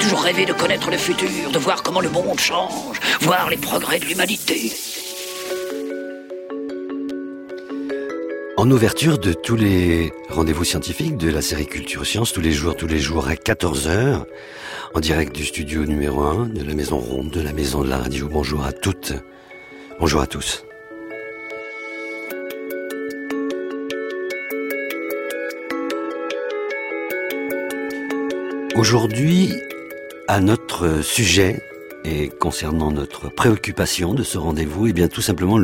toujours rêvé de connaître le futur, de voir comment le monde change, voir les progrès de l'humanité. En ouverture de tous les rendez-vous scientifiques de la série Culture Science, tous les jours à 14h, en direct du studio numéro 1 de la Maison Ronde, de la Maison de la Radio. Bonjour à toutes, bonjour à tous. Aujourd'hui, à notre sujet et concernant notre préoccupation de ce rendez-vous, eh bien tout simplement